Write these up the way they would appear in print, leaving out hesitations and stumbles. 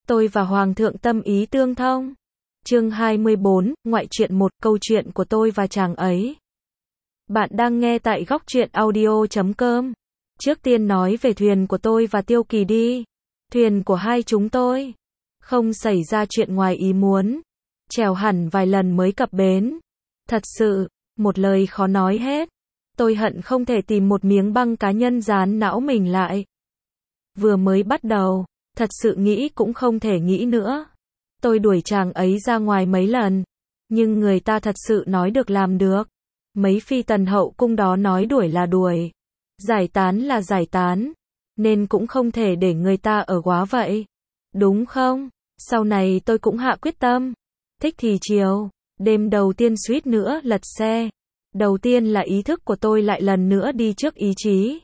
Tôi và Hoàng thượng tâm ý tương thông. Chương 24, ngoại truyện 1, câu chuyện của tôi và chàng ấy. Bạn đang nghe tại góc truyện audio.com. Trước tiên nói về thuyền của tôi và Tiêu Kỳ đi. Thuyền của hai chúng tôi không xảy ra chuyện ngoài ý muốn. Chèo hẳn vài lần mới cập bến. Thật sự, một lời khó nói hết. Tôi hận không thể tìm một miếng băng cá nhân dán não mình lại. Vừa mới bắt đầu, thật sự nghĩ cũng không thể nghĩ nữa. Tôi đuổi chàng ấy ra ngoài mấy lần, nhưng người ta thật sự nói được làm được. Mấy phi tần hậu cung đó nói đuổi là đuổi, giải tán là giải tán, nên cũng không thể để người ta ở quá vậy. Đúng không? Sau này tôi cũng hạ quyết tâm. Thích thì chiều, đêm đầu tiên suýt nữa lật xe. Đầu tiên là ý thức của tôi lại lần nữa đi trước ý chí.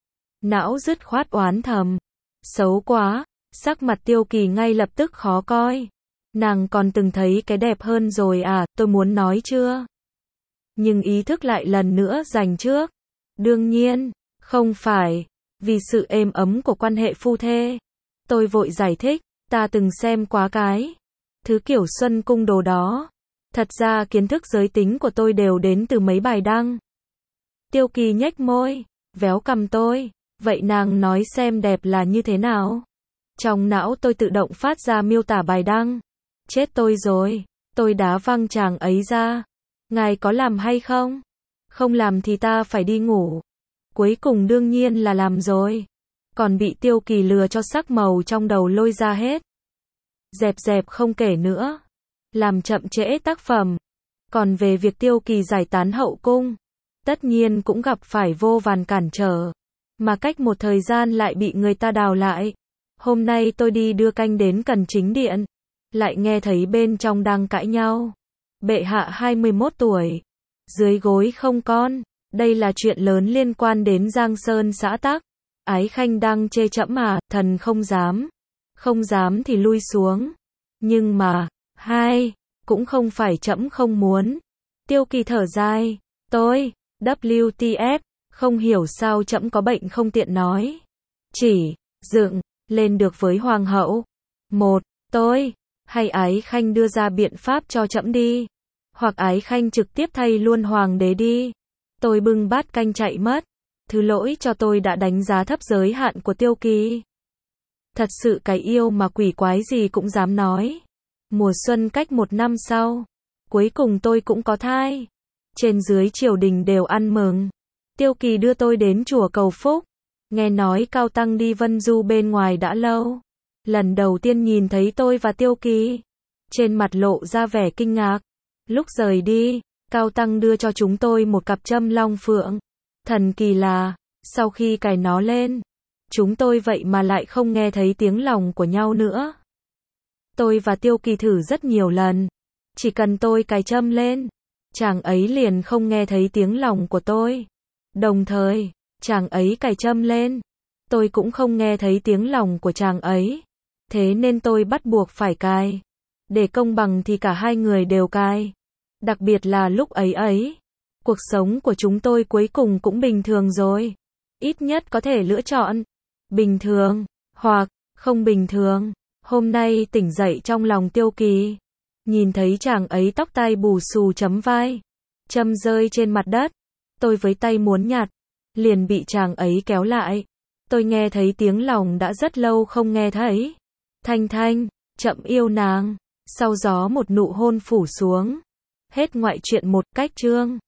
Não dứt khoát oán thầm. Xấu quá, sắc mặt Tiêu Kỳ ngay lập tức khó coi. Nàng còn từng thấy cái đẹp hơn rồi à, tôi muốn nói chưa? Nhưng ý thức lại lần nữa giành trước. Đương nhiên, không phải, vì sự êm ấm của quan hệ phu thê. Tôi vội giải thích, ta từng xem quá cái thứ kiểu Xuân Cung đồ đó. Thật ra kiến thức giới tính của tôi đều đến từ mấy bài đăng. Tiêu Kỳ nhếch môi, véo cằm tôi. Vậy nàng nói xem đẹp là như thế nào? Trong não tôi tự động phát ra miêu tả bài đăng. Chết tôi rồi, tôi đá văng chàng ấy ra. Ngài có làm hay không? Không làm thì ta phải đi ngủ. Cuối cùng đương nhiên là làm rồi. Còn bị Tiêu Kỳ lừa cho sắc màu trong đầu lôi ra hết. Dẹp không kể nữa. Làm chậm trễ tác phẩm. Còn về việc Tiêu Kỳ giải tán hậu cung, tất nhiên cũng gặp phải vô vàn cản trở. Mà cách một thời gian lại bị người ta đào lại. Hôm nay tôi đi đưa canh đến Cần Chính Điện, lại nghe thấy bên trong đang cãi nhau. Bệ hạ 21 tuổi, dưới gối không con. Đây là chuyện lớn liên quan đến Giang Sơn xã tắc. Ái Khanh đang chê trẫm mà, thần không dám. Không dám thì lui xuống. Nhưng mà, cũng không phải trẫm không muốn. Tiêu Kỳ thở dài. Tôi, WTF, không hiểu sao trẫm có bệnh không tiện nói. Chỉ, dựng, lên được với hoàng hậu. Tôi, hay Ái Khanh đưa ra biện pháp cho trẫm đi. Hoặc Ái Khanh trực tiếp thay luôn hoàng đế đi. Tôi bưng bát canh chạy mất. Thứ lỗi cho tôi đã đánh giá thấp giới hạn của Tiêu Kỳ. Thật sự cái yêu mà quỷ quái gì cũng dám nói. Mùa xuân cách 1 năm sau, cuối cùng tôi cũng có thai. Trên dưới triều đình đều ăn mừng. Tiêu Kỳ đưa tôi đến chùa cầu phúc. Nghe nói Cao Tăng đi vân du bên ngoài đã lâu. Lần đầu tiên nhìn thấy tôi và Tiêu Kỳ, trên mặt lộ ra vẻ kinh ngạc. Lúc rời đi, Cao Tăng đưa cho chúng tôi một cặp châm long phượng. Thần kỳ là, sau khi cài nó lên, chúng tôi vậy mà lại không nghe thấy tiếng lòng của nhau nữa. Tôi và Tiêu Kỳ thử rất nhiều lần. Chỉ cần tôi cài châm lên, chàng ấy liền không nghe thấy tiếng lòng của tôi. Đồng thời, chàng ấy cài châm lên, tôi cũng không nghe thấy tiếng lòng của chàng ấy. Thế nên tôi bắt buộc phải cài. Để công bằng thì cả hai người đều cài. Đặc biệt là lúc ấy, cuộc sống của chúng tôi cuối cùng cũng bình thường rồi. Ít nhất có thể lựa chọn bình thường, hoặc không bình thường. Hôm nay tỉnh dậy trong lòng Tiêu Kỳ, nhìn thấy chàng ấy tóc tai bù xù chấm vai, châm rơi trên mặt đất. Tôi với tay muốn nhặt, liền bị chàng ấy kéo lại. Tôi nghe thấy tiếng lòng đã rất lâu không nghe thấy. Thanh, chậm yêu nàng. Sau gió một nụ hôn phủ xuống. Hết ngoại truyện 1 cách chương.